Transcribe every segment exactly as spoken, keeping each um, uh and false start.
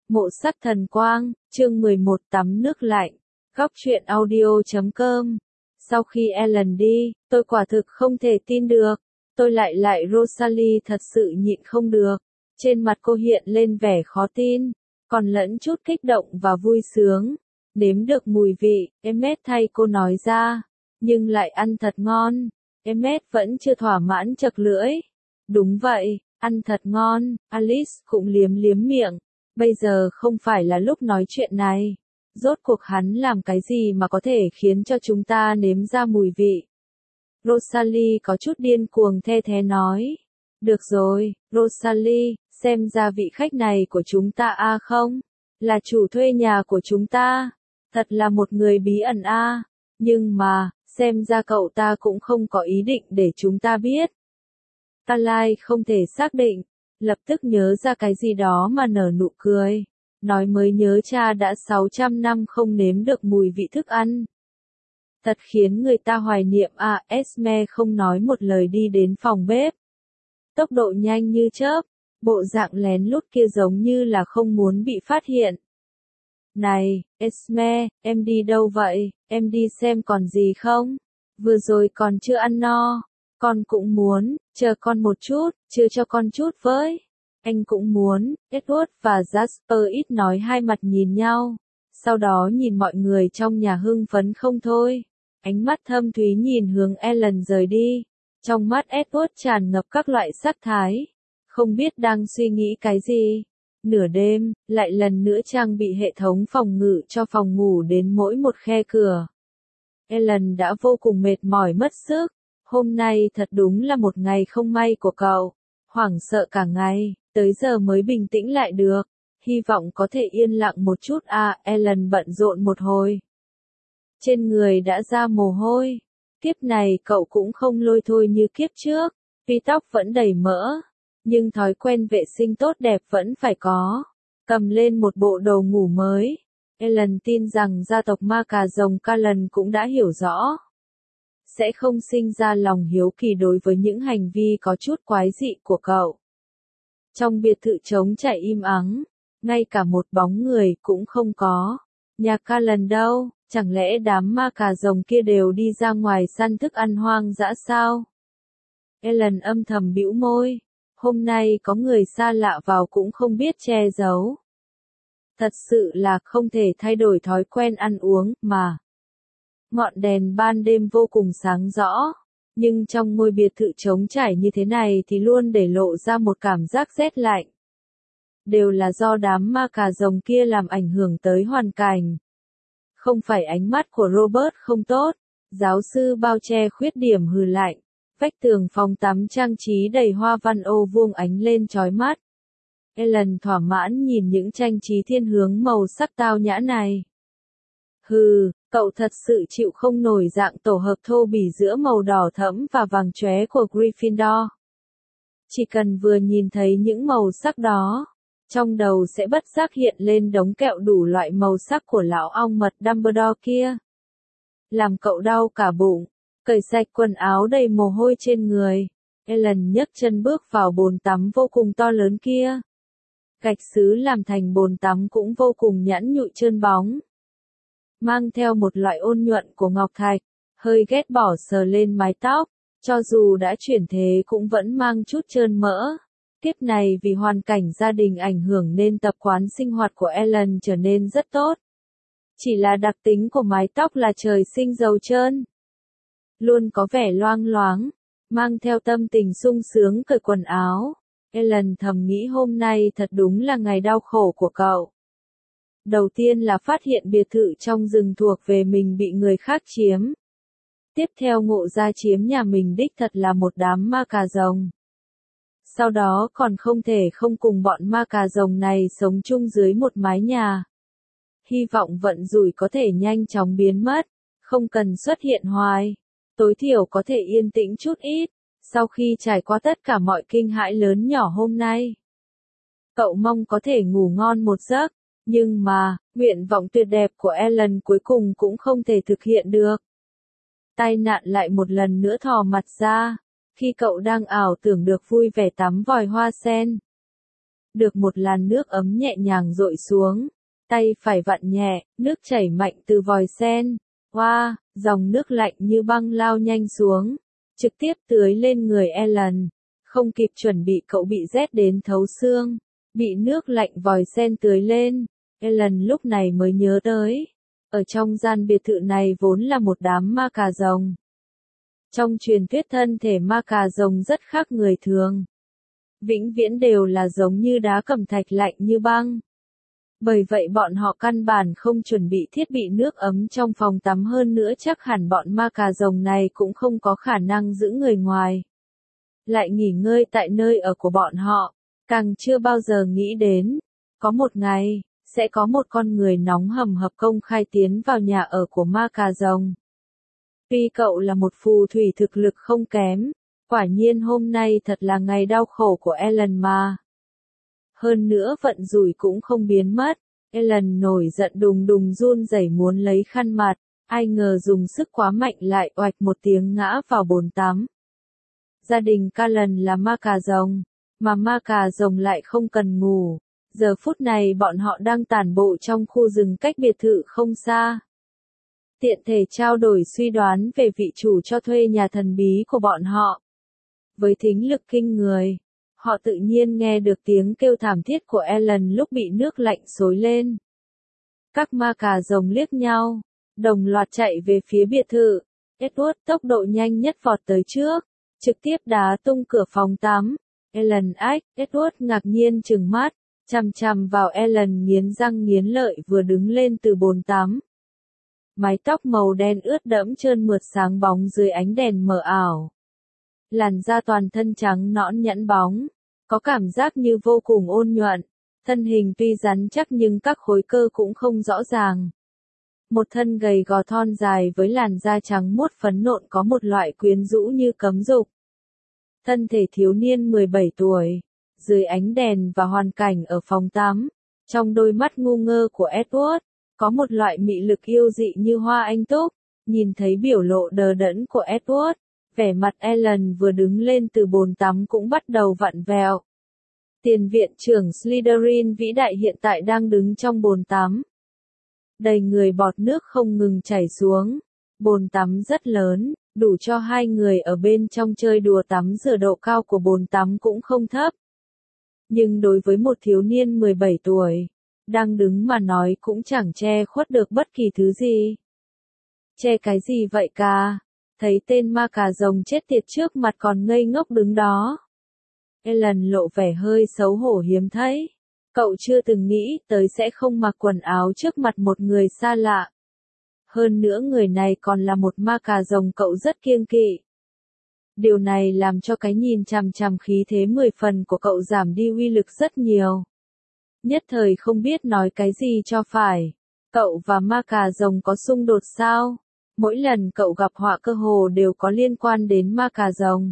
Mộ sắc thần quang, chương mười một tắm nước lạnh. Góc truyện audio chấm com. Sau khi Ellen đi, tôi quả thực không thể tin được. Tôi lại lại Rosalie thật sự nhịn không được. Trên mặt cô hiện lên vẻ khó tin, còn lẫn chút kích động và vui sướng. Nếm được mùi vị, Emmet thay cô nói ra, nhưng lại ăn thật ngon. Emmet vẫn chưa thỏa mãn chật lưỡi. Đúng vậy, ăn thật ngon, Alice cũng liếm liếm miệng. Bây giờ không phải là lúc nói chuyện này. Rốt cuộc hắn làm cái gì mà có thể khiến cho chúng ta nếm ra mùi vị? Rosalie có chút điên cuồng the thé nói. Được rồi, Rosalie, xem ra vị khách này của chúng ta a à không? Là chủ thuê nhà của chúng ta. Thật là một người bí ẩn a à. Nhưng mà, xem ra cậu ta cũng không có ý định để chúng ta biết. Carly không thể xác định, lập tức nhớ ra cái gì đó mà nở nụ cười. Nói mới nhớ cha đã sáu trăm năm không nếm được mùi vị thức ăn. Thật khiến người ta hoài niệm à. Esme không nói một lời đi đến phòng bếp. Tốc độ nhanh như chớp, bộ dạng lén lút kia giống như là không muốn bị phát hiện. Này, Esme, em đi đâu vậy? Em đi xem còn gì không? Vừa rồi còn chưa ăn no. Con cũng muốn, chờ con một chút, chưa cho con chút với. Anh cũng muốn. Edward và Jasper ít nói hai mặt nhìn nhau. Sau đó nhìn mọi người trong nhà hưng phấn không thôi. Ánh mắt thâm thúy nhìn hướng Ellen rời đi. Trong mắt Edward tràn ngập các loại sắc thái. Không biết đang suy nghĩ cái gì. Nửa đêm, lại lần nữa trang bị hệ thống phòng ngự cho phòng ngủ đến mỗi một khe cửa. Ellen đã vô cùng mệt mỏi mất sức. Hôm nay thật đúng là một ngày không may của cậu. Hoảng sợ cả ngày, tới giờ mới bình tĩnh lại được. Hy vọng có thể yên lặng một chút à. Ellen bận rộn một hồi. Trên người đã ra mồ hôi. Kiếp này cậu cũng không lôi thôi như kiếp trước. Tuy tóc vẫn đầy mỡ. Nhưng thói quen vệ sinh tốt đẹp vẫn phải có. Cầm lên một bộ đồ ngủ mới. Ellen tin rằng gia tộc ma cà rồng Cullen cũng đã hiểu rõ. Sẽ không sinh ra lòng hiếu kỳ đối với những hành vi có chút quái dị của cậu. Trong biệt thự trống trải im ắng, ngay cả một bóng người cũng không có. Nhà Cullen đâu, chẳng lẽ đám ma cà rồng kia đều đi ra ngoài săn thức ăn hoang dã sao? Ellen âm thầm bĩu môi. Hôm nay có người xa lạ vào cũng không biết che giấu. Thật sự là không thể thay đổi thói quen ăn uống mà. Ngọn đèn ban đêm vô cùng sáng rõ, nhưng trong ngôi biệt thự trống trải như thế này thì luôn để lộ ra một cảm giác rét lạnh. Đều là do đám ma cà rồng kia làm ảnh hưởng tới hoàn cảnh. Không phải ánh mắt của Robert không tốt, giáo sư bao che khuyết điểm hừ lạnh. Vách tường phòng tắm trang trí đầy hoa văn ô vuông ánh lên chói mắt. Ellen thỏa mãn nhìn những trang trí thiên hướng màu sắc tao nhã này. Hừ, cậu thật sự chịu không nổi dạng tổ hợp thô bỉ giữa màu đỏ thẫm và vàng chóe của Gryffindor. Chỉ cần vừa nhìn thấy những màu sắc đó, trong đầu sẽ bất giác hiện lên đống kẹo đủ loại màu sắc của lão ong mật Dumbledore kia. Làm cậu đau cả bụng, cởi sạch quần áo đầy mồ hôi trên người. Ellen nhấc chân bước vào bồn tắm vô cùng to lớn kia. Gạch sứ làm thành bồn tắm cũng vô cùng nhẵn nhụi trơn bóng. Mang theo một loại ôn nhuận của ngọc thạch, hơi ghét bỏ sờ lên mái tóc, cho dù đã chuyển thế cũng vẫn mang chút trơn mỡ. Tiếp này vì hoàn cảnh gia đình ảnh hưởng nên tập quán sinh hoạt của Ellen trở nên rất tốt. Chỉ là đặc tính của mái tóc là trời sinh dầu trơn. Luôn có vẻ loang loáng, mang theo tâm tình sung sướng cởi quần áo. Ellen thầm nghĩ hôm nay thật đúng là ngày đau khổ của cậu. Đầu tiên là phát hiện biệt thự trong rừng thuộc về mình bị người khác chiếm. Tiếp theo ngộ ra chiếm nhà mình đích thật là một đám ma cà rồng. Sau đó còn không thể không cùng bọn ma cà rồng này sống chung dưới một mái nhà. Hy vọng vận rủi có thể nhanh chóng biến mất, không cần xuất hiện hoài. Tối thiểu có thể yên tĩnh chút ít, sau khi trải qua tất cả mọi kinh hãi lớn nhỏ hôm nay. Cậu mong có thể ngủ ngon một giấc. Nhưng mà, nguyện vọng tuyệt đẹp của Ellen cuối cùng cũng không thể thực hiện được. Tai nạn lại một lần nữa thò mặt ra, khi cậu đang ảo tưởng được vui vẻ tắm vòi hoa sen. được một làn nước ấm nhẹ nhàng dội xuống. Tay phải vặn nhẹ, nước chảy mạnh từ vòi sen. Wow, dòng nước lạnh như băng lao nhanh xuống, trực tiếp tưới lên người Ellen. Không kịp chuẩn bị cậu bị rét đến thấu xương, bị nước lạnh vòi sen tưới lên. Ellen lúc này mới nhớ tới, ở trong gian biệt thự này vốn là một đám ma cà rồng. Trong truyền thuyết thân thể ma cà rồng rất khác người thường. Vĩnh viễn đều là giống như đá cẩm thạch lạnh như băng. Bởi vậy bọn họ căn bản không chuẩn bị thiết bị nước ấm trong phòng tắm, hơn nữa chắc hẳn bọn ma cà rồng này cũng không có khả năng giữ người ngoài lại nghỉ ngơi tại nơi ở của bọn họ, càng chưa bao giờ nghĩ đến, có một ngày, sẽ có một con người nóng hầm hập công khai tiến vào nhà ở của ma cà rồng. Tuy cậu là một phù thủy thực lực không kém, quả nhiên hôm nay thật là ngày đau khổ của Ellen mà. Hơn nữa vận rủi cũng không biến mất, Ellen nổi giận đùng đùng run rẩy muốn lấy khăn mặt, ai ngờ dùng sức quá mạnh lại oạch một tiếng ngã vào bồn tắm. Gia đình Callan là ma cà rồng, mà ma cà rồng lại không cần ngủ. Giờ phút này bọn họ đang tản bộ trong khu rừng cách biệt thự không xa. Tiện thể trao đổi suy đoán về vị chủ cho thuê nhà thần bí của bọn họ. Với thính lực kinh người, họ tự nhiên nghe được tiếng kêu thảm thiết của Ellen lúc bị nước lạnh xối lên. Các ma cà rồng liếc nhau, đồng loạt chạy về phía biệt thự. Edward tốc độ nhanh nhất vọt tới trước, trực tiếp đá tung cửa phòng tắm. Ellen ách, Edward ngạc nhiên trừng mắt, chằm chằm vào Ellen nghiến răng nghiến lợi vừa đứng lên từ bồn tắm. Mái tóc màu đen ướt đẫm trơn mượt sáng bóng dưới ánh đèn mờ ảo. Làn da toàn thân trắng nõn nhẵn bóng, có cảm giác như vô cùng ôn nhuận. Thân hình tuy rắn chắc nhưng các khối cơ cũng không rõ ràng. Một thân gầy gò thon dài với làn da trắng muốt phấn nộn có một loại quyến rũ như cấm dục. Thân thể thiếu niên mười bảy tuổi, dưới ánh đèn và hoàn cảnh ở phòng tắm, trong đôi mắt ngu ngơ của Edward, có một loại mị lực yêu dị như hoa anh túc. Nhìn thấy biểu lộ đờ đẫn của Edward, vẻ mặt Ellen vừa đứng lên từ bồn tắm cũng bắt đầu vặn vẹo. Tiền viện trưởng Slytherin vĩ đại hiện tại đang đứng trong bồn tắm. Đầy người bọt nước không ngừng chảy xuống. Bồn tắm rất lớn, đủ cho hai người ở bên trong chơi đùa tắm rửa, độ cao của bồn tắm cũng không thấp. Nhưng đối với một thiếu niên mười bảy tuổi, đang đứng mà nói cũng chẳng che khuất được bất kỳ thứ gì. Che cái gì vậy ca? Thấy tên ma cà rồng chết tiệt trước mặt còn ngây ngốc đứng đó. Ellen lộ vẻ hơi xấu hổ hiếm thấy. Cậu chưa từng nghĩ tới sẽ không mặc quần áo trước mặt một người xa lạ. Hơn nữa người này còn là một ma cà rồng cậu rất kiêng kỵ. Điều này làm cho cái nhìn chằm chằm khí thế mười phần của cậu giảm đi uy lực rất nhiều. Nhất thời không biết nói cái gì cho phải. Cậu và ma cà rồng có xung đột sao? Mỗi lần cậu gặp họa cơ hồ đều có liên quan đến ma cà rồng.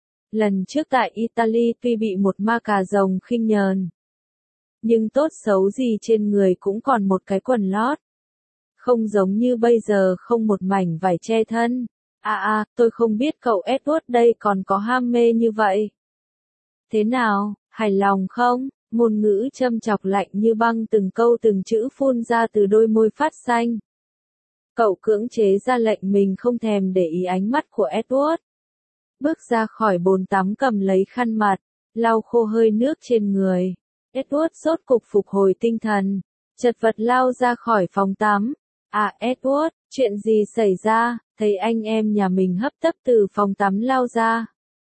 Lần trước tại Italy tuy bị một ma cà rồng khinh nhờn, nhưng tốt xấu gì trên người cũng còn một cái quần lót. Không giống như bây giờ không một mảnh vải che thân. À à, tôi không biết cậu Edward đây còn có ham mê như vậy. Thế nào, hài lòng không? Ngôn ngữ châm chọc lạnh như băng từng câu từng chữ phun ra từ đôi môi phát xanh. Cậu cưỡng chế ra lệnh mình không thèm để ý ánh mắt của Edward. Bước ra khỏi bồn tắm cầm lấy khăn mặt, lau khô hơi nước trên người. Edward sốt cục phục hồi tinh thần, chật vật lao ra khỏi phòng tắm. À Edward, chuyện gì xảy ra? Thấy anh em nhà mình hấp tấp từ phòng tắm lao ra.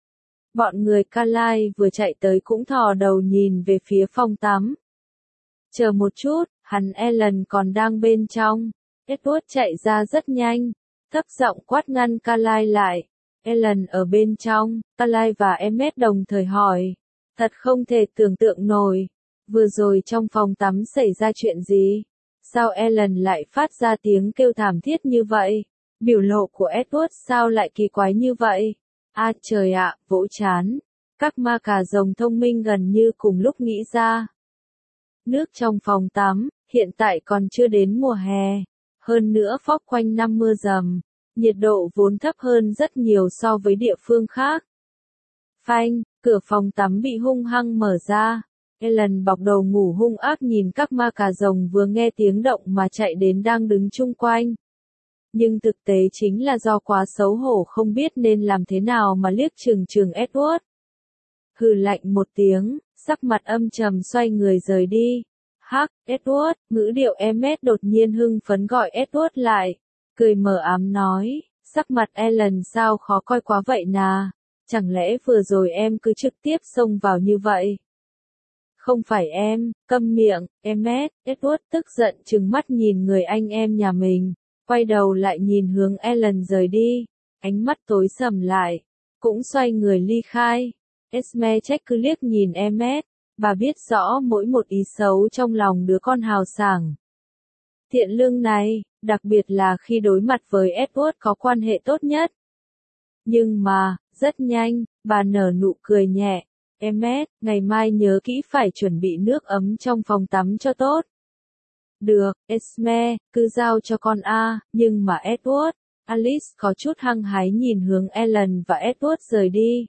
Bọn người Carlisle vừa chạy tới cũng thò đầu nhìn về phía phòng tắm. Chờ một chút, hắn Ellen còn đang bên trong. Edward chạy ra rất nhanh, thấp giọng quát ngăn Carlisle lại. Ellen ở bên trong, Carlisle và Emmet đồng thời hỏi. Thật không thể tưởng tượng nổi. Vừa rồi trong phòng tắm xảy ra chuyện gì? Sao Ellen lại phát ra tiếng kêu thảm thiết như vậy? Biểu lộ của Edward sao lại kỳ quái như vậy? À trời ạ, vỗ chán. Các ma cà rồng thông minh gần như cùng lúc nghĩ ra. Nước trong phòng tắm, hiện tại còn chưa đến mùa hè. Hơn nữa phóc quanh năm mưa dầm. Nhiệt độ vốn thấp hơn rất nhiều so với địa phương khác. Phanh, cửa phòng tắm bị hung hăng mở ra. Ellen bọc đầu ngủ hung ác nhìn các ma cà rồng vừa nghe tiếng động mà chạy đến đang đứng chung quanh. Nhưng thực tế chính là do quá xấu hổ không biết nên làm thế nào mà liếc trừng trừng Edward. Hừ lạnh một tiếng, sắc mặt âm trầm xoay người rời đi. Hắc, Edward, ngữ điệu Emmet đột nhiên hưng phấn gọi Edward lại. Cười mờ ám nói, sắc mặt Ellen sao khó coi quá vậy nà, chẳng lẽ vừa rồi em cứ trực tiếp xông vào như vậy? Không phải em, câm miệng, Emmet, Edward tức giận trừng mắt nhìn người anh em nhà mình, quay đầu lại nhìn hướng Ellen rời đi, ánh mắt tối sầm lại, cũng xoay người ly khai. Esme trách cứ liếc nhìn Emmet, bà biết rõ mỗi một ý xấu trong lòng đứa con hào sảng. Thiện lương này, đặc biệt là khi đối mặt với Edward có quan hệ tốt nhất. Nhưng mà, rất nhanh, bà nở nụ cười nhẹ. Emmet, ngày mai nhớ kỹ phải chuẩn bị nước ấm trong phòng tắm cho tốt. Được, Esme, cứ giao cho con A, nhưng mà Edward, Alice có chút hăng hái nhìn hướng Ellen và Edward rời đi.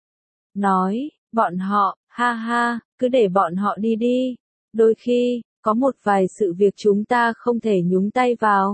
Nói, bọn họ, ha ha, cứ để bọn họ đi đi. Đôi khi, có một vài sự việc chúng ta không thể nhúng tay vào.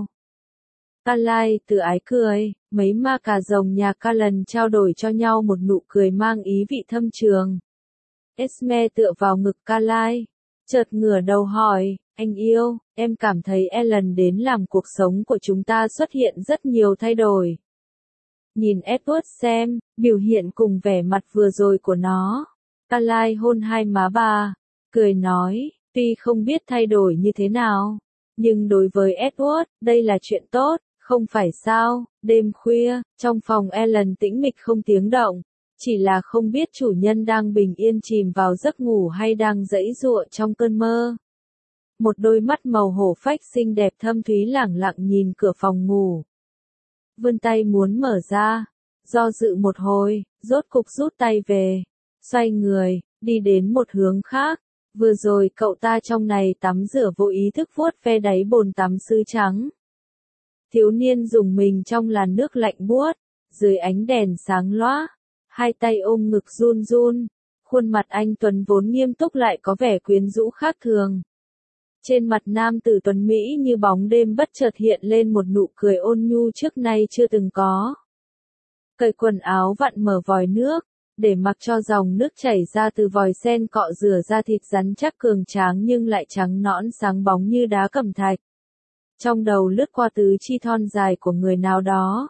Carly tự ái cười, mấy ma cà rồng nhà Callan trao đổi cho nhau một nụ cười mang ý vị thâm trường. Esme tựa vào ngực Carly, chợt ngửa đầu hỏi, anh yêu, em cảm thấy Ellen đến làm cuộc sống của chúng ta xuất hiện rất nhiều thay đổi. Nhìn Edward xem, biểu hiện cùng vẻ mặt vừa rồi của nó. Carly hôn hai má bà, cười nói, tuy không biết thay đổi như thế nào, nhưng đối với Edward, đây là chuyện tốt, không phải sao? Đêm khuya, trong phòng Ellen tĩnh mịch không tiếng động, chỉ là không biết chủ nhân đang bình yên chìm vào giấc ngủ hay đang giãy giụa trong cơn mơ. Một đôi mắt màu hổ phách xinh đẹp thâm thúy lẳng lặng nhìn cửa phòng ngủ. Vươn tay muốn mở ra, do dự một hồi, rốt cục rút tay về, xoay người, đi đến một hướng khác. Vừa rồi cậu ta trong này tắm rửa vô ý thức vuốt ve đáy bồn tắm sứ trắng. Thiếu niên dùng mình trong làn nước lạnh buốt, dưới ánh đèn sáng lóa, hai tay ôm ngực run run, khuôn mặt anh tuấn vốn nghiêm túc lại có vẻ quyến rũ khác thường. Trên mặt nam tử tuấn Mỹ như bóng đêm bất chợt hiện lên một nụ cười ôn nhu trước nay chưa từng có. Cởi quần áo vặn mở vòi nước, để mặc cho dòng nước chảy ra từ vòi sen cọ rửa da thịt rắn chắc cường tráng nhưng lại trắng nõn sáng bóng như đá cẩm thạch. Trong đầu lướt qua tứ chi thon dài của người nào đó.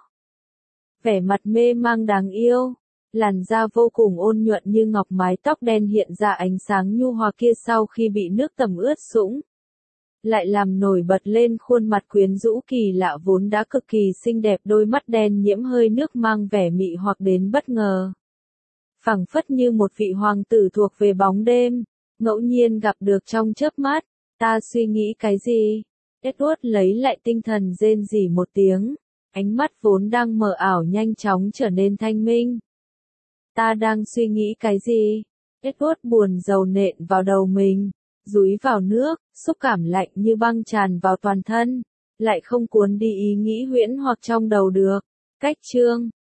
Vẻ mặt mê mang đáng yêu, làn da vô cùng ôn nhuận như ngọc, mái tóc đen hiện ra ánh sáng nhu hòa kia sau khi bị nước tẩm ướt sũng. Lại làm nổi bật lên khuôn mặt quyến rũ kỳ lạ vốn đã cực kỳ xinh đẹp, đôi mắt đen nhiễm hơi nước mang vẻ mị hoặc đến bất ngờ. Phảng phất như một vị hoàng tử thuộc về bóng đêm, ngẫu nhiên gặp được trong chớp mắt. Ta suy nghĩ cái gì? Edward lấy lại tinh thần rên rỉ một tiếng, ánh mắt vốn đang mờ ảo nhanh chóng trở nên thanh minh. Ta đang suy nghĩ cái gì? Edward buồn rầu nện vào đầu mình, dúi vào nước, xúc cảm lạnh như băng tràn vào toàn thân, lại không cuốn đi ý nghĩ huyễn hoặc trong đầu được. Cách chương